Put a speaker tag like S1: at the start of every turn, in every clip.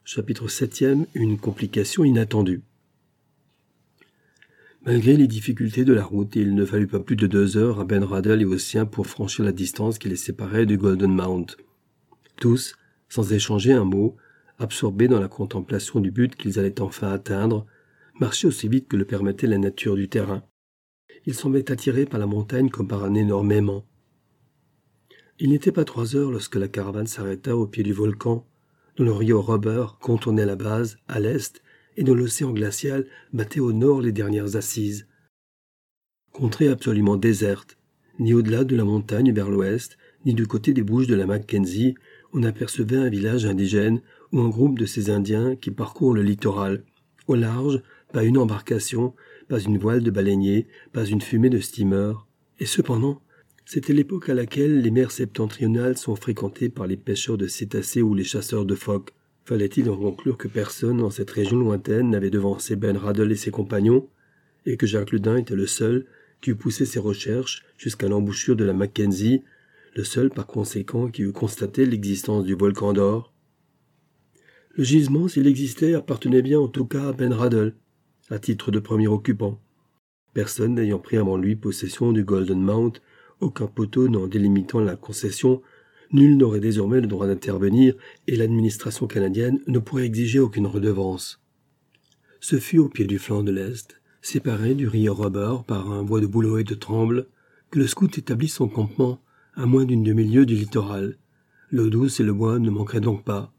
S1: Chapitre 7e. Une complication inattendue. Malgré les difficultés de la route, il ne fallut pas plus de 2 heures à Ben Radel et aux siens pour franchir la distance qui les séparait du Golden Mount. Tous, sans échanger un mot, absorbés dans la contemplation du but qu'ils allaient enfin atteindre, marchaient aussi vite que le permettait la nature du terrain. Ils semblaient attirés par la montagne comme par un énorme aimant. Il n'était pas 3 heures lorsque la caravane s'arrêta au pied du volcan, dont le rio Rubber contournait la base, à l'est, et dont l'océan glacial battait au nord les dernières assises. Contrée absolument déserte, ni au-delà de la montagne vers l'ouest, ni du côté des bouges de la Mackenzie, on apercevait un village indigène ou un groupe de ces Indiens qui parcourent le littoral. Au large, pas une embarcation, pas une voile de baleinier, pas une fumée de steamer. Et cependant, c'était l'époque à laquelle les mers septentrionales sont fréquentées par les pêcheurs de cétacés ou les chasseurs de phoques. Fallait-il en conclure que personne dans cette région lointaine n'avait devancé Ben Radel et ses compagnons, et que Jacques Ledin était le seul qui eût poussé ses recherches jusqu'à l'embouchure de la Mackenzie, le seul par conséquent qui eût constaté l'existence du volcan d'or? Le gisement, s'il existait, appartenait bien en tout cas à Ben Radel, à titre de premier occupant. Personne n'ayant pris avant lui possession du Golden Mount, aucun poteau n'en délimitant la concession, nul n'aurait désormais le droit d'intervenir et l'administration canadienne ne pourrait exiger aucune redevance. Ce fut au pied du flanc de l'Est, séparé du rio Rubber par un bois de bouleaux et de trembles, que le scout établit son campement à moins d'une demi-lieue du littoral. L'eau douce et le bois ne manqueraient donc pas.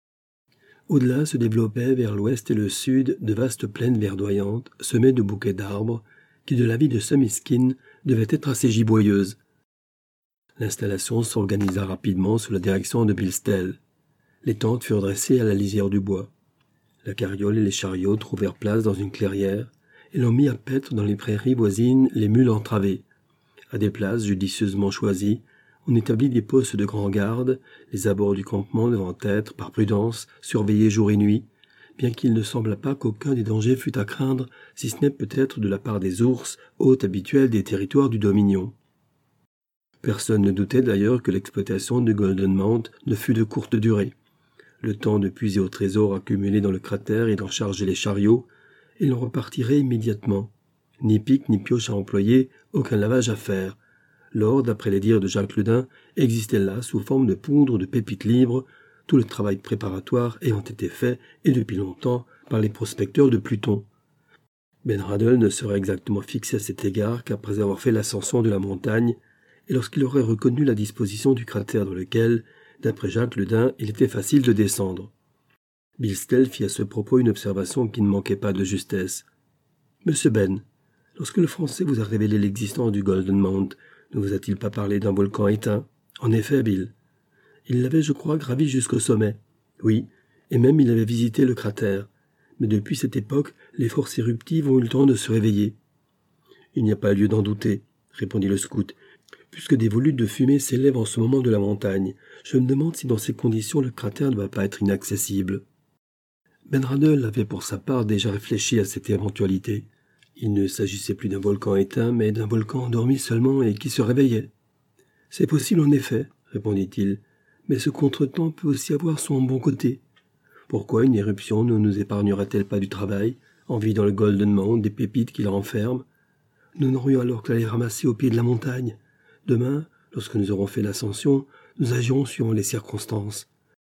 S1: Au-delà se développaient vers l'ouest et le sud de vastes plaines verdoyantes, semées de bouquets d'arbres, qui de l'avis de Sumiskin devaient être assez giboyeuses. L'installation s'organisa rapidement sous la direction de Bilstel. Les tentes furent dressées à la lisière du bois. La carriole et les chariots trouvèrent place dans une clairière, et l'on mit à paître dans les prairies voisines les mules entravées. À des places judicieusement choisies, on établit des postes de grand garde, les abords du campement devant être, par prudence, surveillés jour et nuit, bien qu'il ne semblât pas qu'aucun des dangers fût à craindre, si ce n'est peut-être de la part des ours, hôtes habituels des territoires du Dominion. Personne ne doutait d'ailleurs que l'exploitation du Golden Mount ne fût de courte durée. Le temps de puiser au trésor accumulé dans le cratère et d'en charger les chariots, et l'on repartirait immédiatement. Ni pic ni pioche à employer, aucun lavage à faire. L'or, d'après les dires de Jacques Ledin, existait là sous forme de poudre de pépites libres, tout le travail préparatoire ayant été fait, et depuis longtemps, par les prospecteurs de Pluton. Ben Radel ne serait exactement fixé à cet égard qu'après avoir fait l'ascension de la montagne, et lorsqu'il aurait reconnu la disposition du cratère dans lequel, d'après Jacques Ledin, il était facile de descendre. Bilstel fit à ce propos une observation qui ne manquait pas de justesse. « Monsieur Ben, lorsque le Français vous a révélé l'existence du Golden Mount, ne vous a-t-il pas parlé d'un volcan éteint? En effet, Bill. Il l'avait, je crois, gravi jusqu'au sommet. Oui, et même il avait visité le cratère. Mais depuis cette époque, les forces éruptives ont eu le temps de se réveiller. Il n'y a pas lieu d'en douter, répondit le scout. Puisque des volutes de fumée s'élèvent en ce moment de la montagne, je me demande si dans ces conditions le cratère ne va pas être inaccessible. Ben Radel avait pour sa part déjà réfléchi à cette éventualité. Il ne s'agissait plus d'un volcan éteint, mais d'un volcan endormi seulement et qui se réveillait. « C'est possible en effet, répondit-il, mais ce contretemps peut aussi avoir son bon côté. Pourquoi une éruption ne nous épargnerait-elle pas du travail, en vue dans le Golden Mount des pépites qui la renferment? Nous n'aurions alors qu'à les ramasser au pied de la montagne. Demain, lorsque nous aurons fait l'ascension, nous agirons suivant les circonstances. »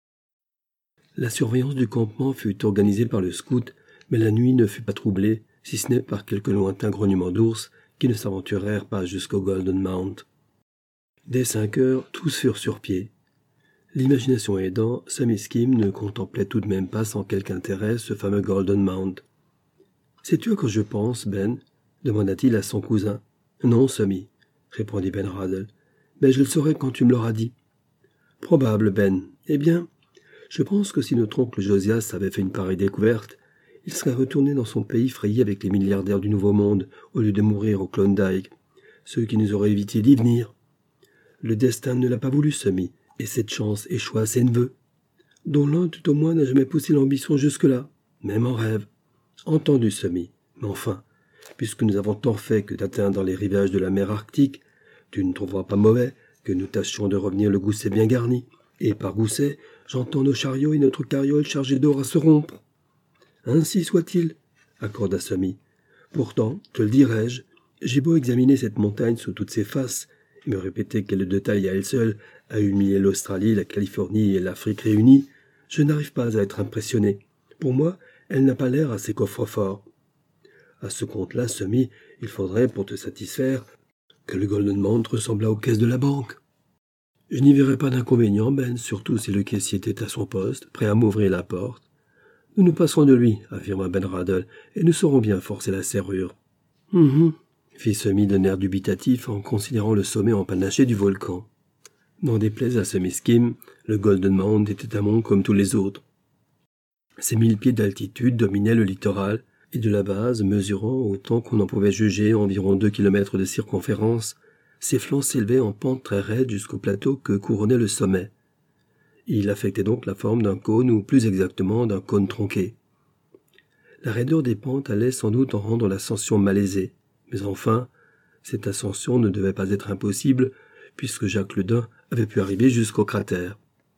S1: La surveillance du campement fut organisée par le scout, mais la nuit ne fut pas troublée, si ce n'est par quelques lointains grognements d'ours qui ne s'aventurèrent pas jusqu'au Golden Mount. Dès 5 heures, tous furent sur pied. L'imagination aidant, Sumiskin ne contemplait tout de même pas sans quelque intérêt ce fameux Golden Mount. « Sais-tu à quoi je pense, Ben ?» demanda-t-il à son cousin. « Non, Sumi, » répondit Ben Radel, « mais je le saurai quand tu me l'auras dit. »« Probable, Ben. Eh bien, je pense que si notre oncle Josias avait fait une pareille découverte, il serait retourné dans son pays frayé avec les milliardaires du Nouveau Monde, au lieu de mourir au Klondike, ceux qui nous auraient évité d'y venir. Le destin ne l'a pas voulu, Sumi, et cette chance échoua à ses neveux, dont l'un tout au moins n'a jamais poussé l'ambition jusque-là, même en rêve. Entendu, Sumi, mais enfin, puisque nous avons tant fait que d'atteindre les rivages de la mer Arctique, tu ne trouveras pas mauvais que nous tâchions de revenir le gousset bien garni, et par gousset, J'entends nos chariots et notre carriole chargés d'or à se rompre. Ainsi soit-il, accorda Semi. Pourtant, te le dirai-je, j'ai beau examiner cette montagne sous toutes ses faces, et me répéter qu'elle est de taille à elle seule à humilier l'Australie, la Californie et l'Afrique réunies, je n'arrive pas à être impressionné. Pour moi, elle n'a pas l'air assez coffre-fort. À ce compte-là, Semi, il faudrait, pour te satisfaire, que le Golden Mount ressemblât aux caisses de la banque. Je n'y verrais pas d'inconvénient, Ben, surtout si le caissier était à son poste, prêt à m'ouvrir la porte. Nous nous passerons de lui, affirma Ben Radel, et nous saurons bien forcer la serrure. Fit Semi d'un air dubitatif en considérant le sommet empanaché du volcan. N'en déplaise à Semi Skim, le Golden Mount était un mont comme tous les autres. Ses 1000 pieds d'altitude dominaient le littoral, et de la base, mesurant, autant qu'on en pouvait juger, environ 2 kilomètres de circonférence, ses flancs s'élevaient en pente très raide jusqu'au plateau que couronnait le sommet. Il affectait donc la forme d'un cône, ou plus exactement d'un cône tronqué. La raideur des pentes allait sans doute en rendre l'ascension malaisée, mais enfin, cette ascension ne devait pas être impossible, puisque Jacques Ledin avait pu arriver jusqu'au cratère.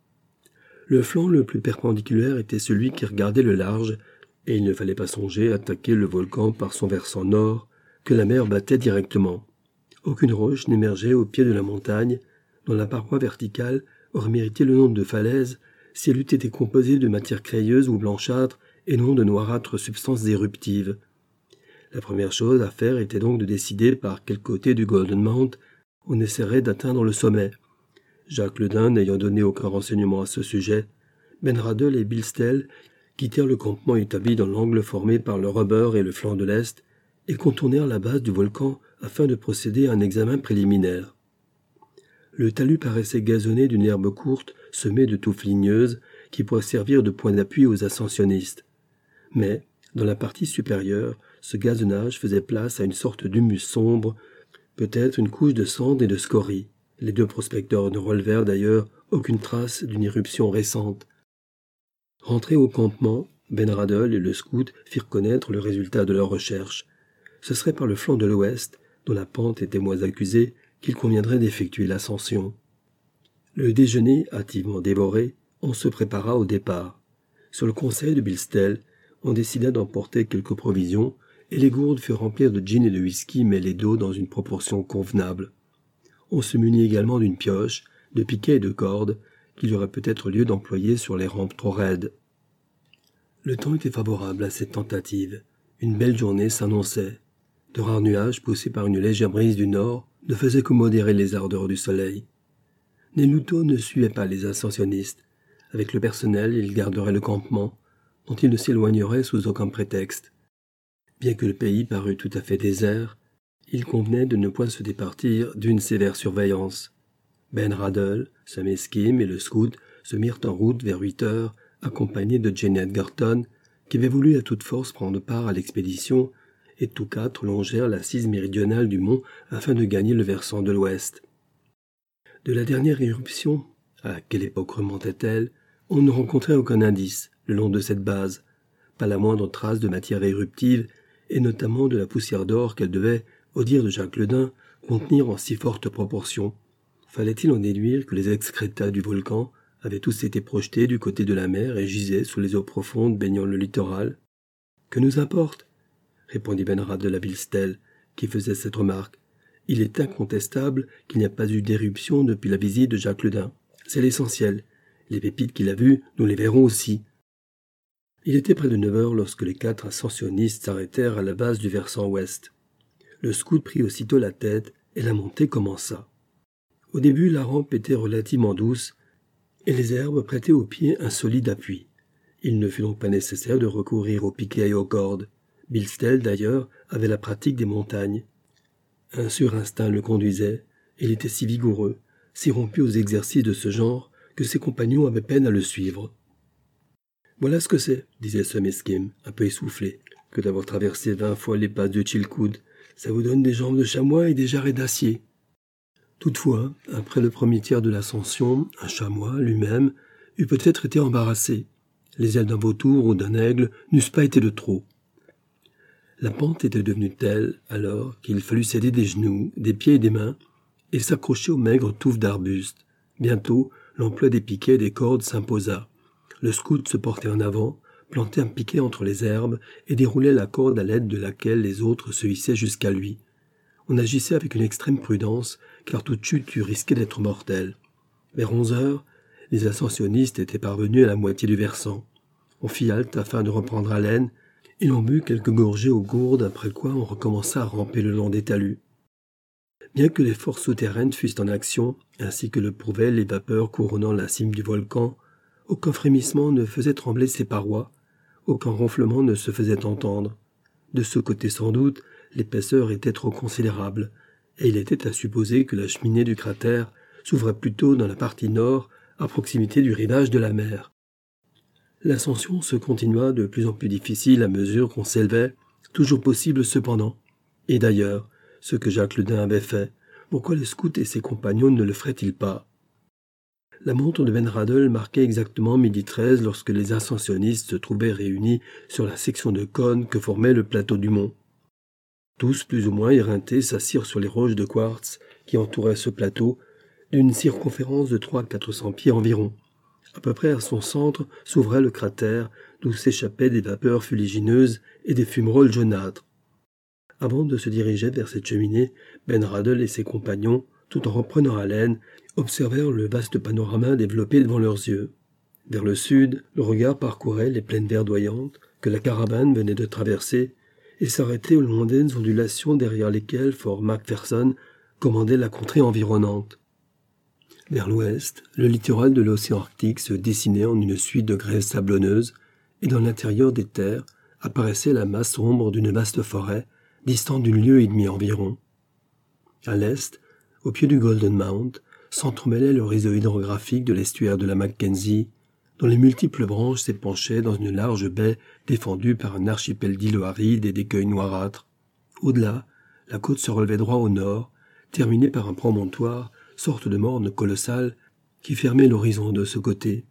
S1: Le flanc le plus perpendiculaire était celui qui regardait le large, et il ne fallait pas songer à attaquer le volcan par son versant nord, que la mer battait directement. Aucune roche n'émergeait au pied de la montagne, dont la paroi verticale aurait mérité le nom de falaise si elle eût été composée de matière crayeuse ou blanchâtre et non de noirâtres substances éruptives. La première chose à faire était donc de décider par quel côté du Golden Mount on essaierait d'atteindre le sommet. Jacques Ledin n'ayant donné aucun renseignement à ce sujet, Ben Radel et Bill Stell quittèrent le campement établi dans l'angle formé par le Rubber et le flanc de l'Est et contournèrent la base du volcan afin de procéder à un examen préliminaire. Le talus paraissait gazonné d'une herbe courte semée de touffes ligneuses qui pourraient servir de point d'appui aux ascensionnistes. Mais, dans la partie supérieure, ce gazonnage faisait place à une sorte d'humus sombre, peut-être une couche de cendres et de scories. Les deux prospecteurs ne relevèrent d'ailleurs aucune trace d'une éruption récente. Rentrés au campement, Ben Radel et le scout firent connaître le résultat de leurs recherches. Ce serait par le flanc de l'ouest, dont la pente était moins accusée, qu'il conviendrait d'effectuer l'ascension. Le déjeuner hâtivement dévoré, on se prépara au départ. Sur le conseil de Bill Stell, on décida d'emporter quelques provisions, et les gourdes furent remplies de gin et de whisky mêlés d'eau dans une proportion convenable. On se munit également d'une pioche, de piquets et de cordes, qu'il y aurait peut-être lieu d'employer sur les rampes trop raides. Le temps était favorable à cette tentative. Une belle journée s'annonçait. De rares nuages, poussés par une légère brise du nord, ne faisaient que modérer les ardeurs du soleil. Neluto ne suivait pas les ascensionnistes. Avec le personnel, il garderait le campement, dont il ne s'éloignerait sous aucun prétexte. Bien que le pays parût tout à fait désert, il convenait de ne point se départir d'une sévère surveillance. Ben Radel, Semi Skim et le scout se mirent en route vers 8 heures, accompagnés de Jenny Edgerton, qui avait voulu à toute force prendre part à l'expédition, et tous quatre longèrent l'assise méridionale du mont afin de gagner le versant de l'ouest. De la dernière éruption, à quelle époque remontait-elle, on ne rencontrait aucun indice le long de cette base, pas la moindre trace de matière éruptive, et notamment de la poussière d'or qu'elle devait, au dire de Jacques Ledin, contenir en si forte proportion. Fallait-il en déduire que les excrétas du volcan avaient tous été projetés du côté de la mer et gisaient sous les eaux profondes baignant le littoral? Que nous importe? Répondit Ben Radel de la Bill Stell, qui faisait cette remarque. Il est incontestable qu'il n'y a pas eu d'éruption depuis la visite de Jacques Ledin. C'est l'essentiel. Les pépites qu'il a vues, nous les verrons aussi. Il était près de 9 heures lorsque les 4 ascensionnistes s'arrêtèrent à la base du versant ouest. Le scout prit aussitôt la tête et la montée commença. Au début, la rampe était relativement douce et les herbes prêtaient aux pieds un solide appui. Il ne fut donc pas nécessaire de recourir aux piquets et aux cordes. Bill Stell, d'ailleurs, avait la pratique des montagnes. Un surinstinct le conduisait, et il était si vigoureux, si rompu aux exercices de ce genre, que ses compagnons avaient peine à le suivre. « Voilà ce que c'est, » disait Semi Skim, un peu essoufflé, « que d'avoir traversé 20 fois les passes de Chilkoot. Ça vous donne des jambes de chamois et des jarrets d'acier. » Toutefois, après le premier tiers de l'ascension, un chamois, lui-même, eût peut-être été embarrassé. Les ailes d'un vautour ou d'un aigle n'eussent pas été de trop. La pente était devenue telle, alors, qu'il fallut s'aider des genoux, des pieds et des mains, et s'accrocher aux maigres touffes d'arbustes. Bientôt, l'emploi des piquets et des cordes s'imposa. Le scout se portait en avant, plantait un piquet entre les herbes et déroulait la corde à l'aide de laquelle les autres se hissaient jusqu'à lui. On agissait avec une extrême prudence, car toute chute eût risqué d'être mortelle. Vers 11 heures, les ascensionnistes étaient parvenus à la moitié du versant. On fit halte afin de reprendre haleine, et l'on but quelques gorgées aux gourdes, après quoi on recommença à ramper le long des talus. Bien que les forces souterraines fussent en action, ainsi que le prouvaient les vapeurs couronnant la cime du volcan, aucun frémissement ne faisait trembler ses parois, aucun ronflement ne se faisait entendre. De ce côté sans doute, l'épaisseur était trop considérable, et il était à supposer que la cheminée du cratère s'ouvrait plutôt dans la partie nord, à proximité du rivage de la mer. L'ascension se continua de plus en plus difficile à mesure qu'on s'élevait, toujours possible cependant. Et d'ailleurs, ce que Jacques Ledin avait fait, pourquoi le scout et ses compagnons ne le feraient-ils pas? La montre de Ben Radel marquait exactement 12h13 lorsque les ascensionnistes se trouvaient réunis sur la section de cône que formait le plateau du mont. Tous, plus ou moins éreintés, s'assirent sur les roches de quartz qui entouraient ce plateau, d'une circonférence de 300-400 pieds environ. À peu près à son centre s'ouvrait le cratère, d'où s'échappaient des vapeurs fuligineuses et des fumerolles jaunâtres. Avant de se diriger vers cette cheminée, Ben Radel et ses compagnons, tout en reprenant haleine, observèrent le vaste panorama développé devant leurs yeux. Vers le sud, le regard parcourait les plaines verdoyantes que la caravane venait de traverser et s'arrêtait aux lointaines ondulations derrière lesquelles Fort McPherson commandait la contrée environnante. Vers l'ouest, le littoral de l'océan Arctique se dessinait en une suite de grèves sablonneuses, et dans l'intérieur des terres apparaissait la masse sombre d'une vaste forêt, distante d'une lieue et demie environ. À l'est, au pied du Golden Mount, s'entremêlait le réseau hydrographique de l'estuaire de la Mackenzie, dont les multiples branches s'épanchaient dans une large baie défendue par un archipel d'îlots arides et d'écueils noirâtres. Au-delà, la côte se relevait droit au nord, terminée par un promontoire, sorte de morne colossale, qui fermait l'horizon de ce côté.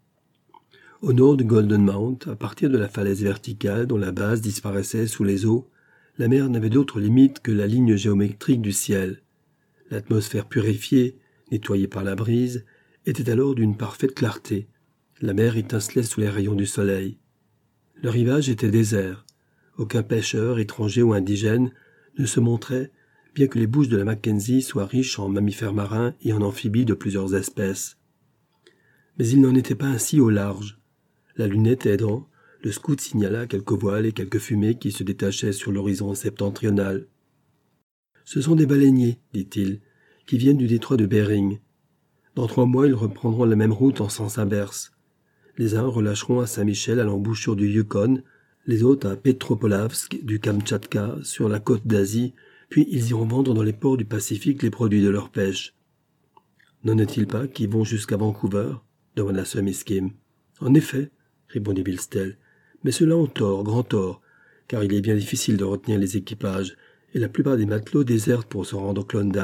S1: Au nord du Golden Mount, à partir de la falaise verticale dont la base disparaissait sous les eaux, la mer n'avait d'autre limite que la ligne géométrique du ciel. L'atmosphère purifiée, nettoyée par la brise, était alors d'une parfaite clarté. La mer étincelait sous les rayons du soleil. Le rivage était désert. Aucun pêcheur, étranger ou indigène, ne se montrait, bien que les bouches de la Mackenzie soient riches en mammifères marins et en amphibies de plusieurs espèces. Mais il n'en était pas ainsi au large. La lunette aidant, le scout signala quelques voiles et quelques fumées qui se détachaient sur l'horizon septentrional. « Ce sont des baleiniers, dit-il, qui viennent du détroit de Bering. Dans 3 mois, ils reprendront la même route en sens inverse. Les uns relâcheront à Saint-Michel à l'embouchure du Yukon, les autres à Petropolavsk du Kamtchatka sur la côte d'Asie, puis ils iront vendre dans les ports du Pacifique les produits de leur pêche. »« N'en est-il pas qui vont jusqu'à Vancouver ?» demanda Sir Miskim. « En effet, répondit Bill Stell, mais ceux-là ont tort, grand tort, car il est bien difficile de retenir les équipages, et la plupart des matelots désertent pour se rendre au Klondike. »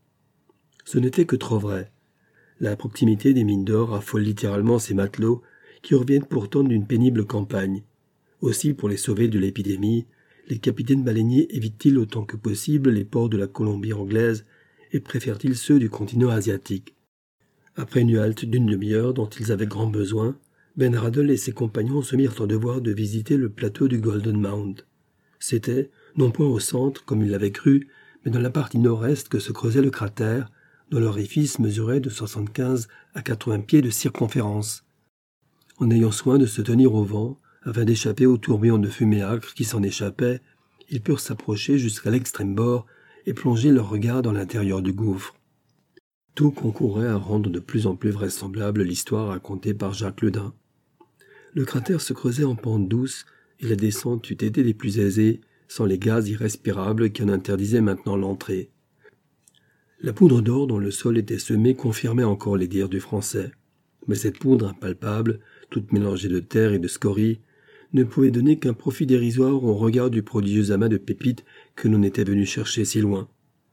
S1: Ce n'était que trop vrai. La proximité des mines d'or affole littéralement ces matelots qui reviennent pourtant d'une pénible campagne. Aussi, pour les sauver de l'épidémie, les capitaines baleiniers évitent-ils autant que possible les ports de la Colombie anglaise et préfèrent-ils ceux du continent asiatique. Après une halte d'une demi-heure dont ils avaient grand besoin, Ben Radel et ses compagnons se mirent en devoir de visiter le plateau du Golden Mount. C'était, non point au centre comme ils l'avaient cru, mais dans la partie nord-est que se creusait le cratère, dont l'orifice mesurait de 75 à 80 pieds de circonférence. En ayant soin de se tenir au vent, afin d'échapper aux tourbillons de fumée âcre qui s'en échappaient, ils purent s'approcher jusqu'à l'extrême bord et plonger leur regard dans l'intérieur du gouffre. Tout concourait à rendre de plus en plus vraisemblable l'histoire racontée par Jacques Ledin. Le cratère se creusait en pente douce et la descente eût été des plus aisées, sans les gaz irrespirables qui en interdisaient maintenant l'entrée. La poudre d'or dont le sol était semé confirmait encore les dires du Français. Mais cette poudre impalpable, toute mélangée de terre et de scories, ne pouvait donner qu'un profit dérisoire au regard du prodigieux amas de pépites que l'on était venu chercher si loin.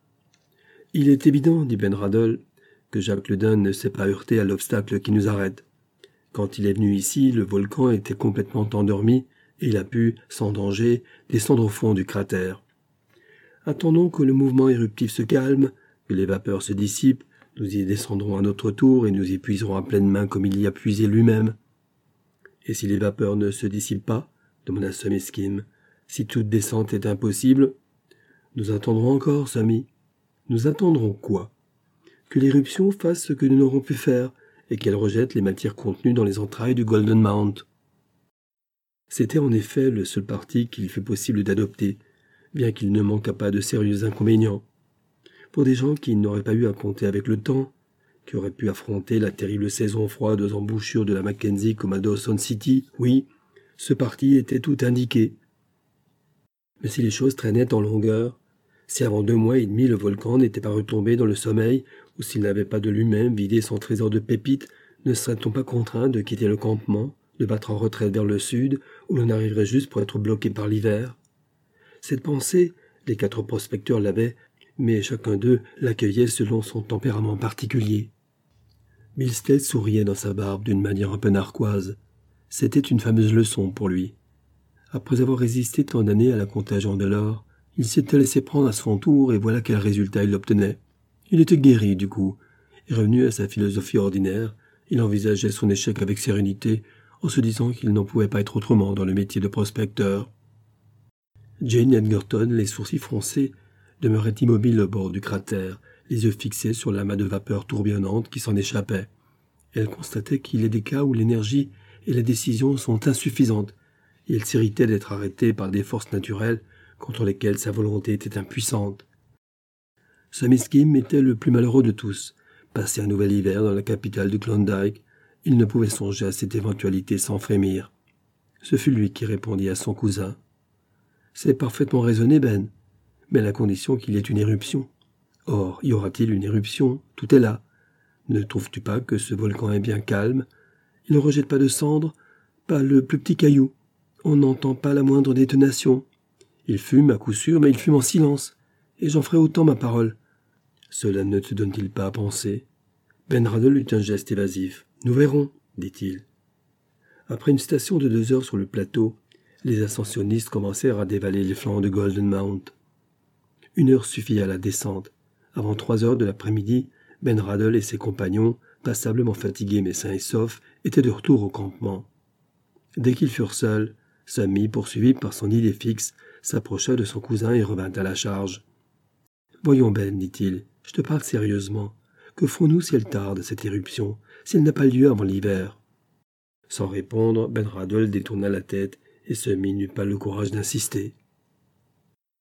S1: « Il est évident, dit Ben Radel, que Jacques Ledin ne s'est pas heurté à l'obstacle qui nous arrête. Quand il est venu ici, le volcan était complètement endormi et il a pu, sans danger, descendre au fond du cratère. Attendons que le mouvement éruptif se calme, que les vapeurs se dissipent, Nous y descendrons à notre tour et nous y puiserons à pleine main comme il y a puisé lui-même. Et si les vapeurs ne se dissipent pas, demanda Sami Skim, si toute descente est impossible, nous attendrons encore, Sami. Nous attendrons quoi? Que l'éruption fasse ce que nous n'aurons pu faire, et qu'elle rejette les matières contenues dans les entrailles du Golden Mount. C'était en effet le seul parti qu'il fut possible d'adopter, bien qu'il ne manquât pas de sérieux inconvénients. Pour des gens qui n'auraient pas eu à compter avec le temps, qui auraient pu affronter la terrible saison froide aux embouchures de la Mackenzie comme à Dawson City, oui, ce parti était tout indiqué. Mais si les choses traînaient en longueur, si avant 2 mois et demi le volcan n'était pas retombé dans le sommeil, ou s'il n'avait pas de lui-même vidé son trésor de pépites, ne serait-on pas contraint de quitter le campement, de battre en retraite vers le sud, où l'on arriverait juste pour être bloqué par l'hiver? Cette pensée, les 4 prospecteurs l'avaient, mais chacun d'eux l'accueillait selon son tempérament particulier. Milstead souriait dans sa barbe d'une manière un peu narquoise. C'était une fameuse leçon pour lui. Après avoir résisté tant d'années à la contagion de l'or, il s'était laissé prendre à son tour et voilà quel résultat il obtenait. Il était guéri du coup, et revenu à sa philosophie ordinaire, il envisageait son échec avec sérénité, en se disant qu'il n'en pouvait pas être autrement dans le métier de prospecteur. Jane Edgerton, les sourcils froncés, demeurait immobile au bord du cratère, les yeux fixés sur l'amas de vapeur tourbillonnante qui s'en échappait. Elle constatait qu'il est des cas où l'énergie et la décision sont insuffisantes, et elle s'irritait d'être arrêtée par des forces naturelles contre lesquelles sa volonté était impuissante. Sami Skim était le plus malheureux de tous. Passé un nouvel hiver dans la capitale du Klondike, il ne pouvait songer à cette éventualité sans frémir. Ce fut lui qui répondit à son cousin. « C'est parfaitement raisonné, Ben, mais à la condition qu'il y ait une éruption. Or, y aura-t-il une éruption? Tout est là. Ne trouves-tu pas que ce volcan est bien calme? Il ne rejette pas de cendres, pas le plus petit caillou. On n'entend pas la moindre détonation. Il fume à coup sûr, mais il fume en silence, et j'en ferai autant ma parole. Cela ne te donne-t-il pas à penser? » Ben Radl eut un geste évasif. « Nous verrons, dit-il. » Après une station de 2 heures sur le plateau, les ascensionnistes commencèrent à dévaler les flancs de Golden Mount. 1 heure suffit à la descente. Avant 3 heures de l'après-midi, Ben Radl et ses compagnons, passablement fatigués mais sains et saufs, étaient de retour au campement. Dès qu'ils furent seuls, Sami, poursuivi par son idée fixe, s'approcha de son cousin et revint à la charge. « Voyons, Ben, dit-il, je te parle sérieusement. Que ferons-nous si elle tarde, cette éruption, si elle n'a pas lieu avant l'hiver ?» Sans répondre, Ben Radl détourna la tête et Sami n'eut pas le courage d'insister.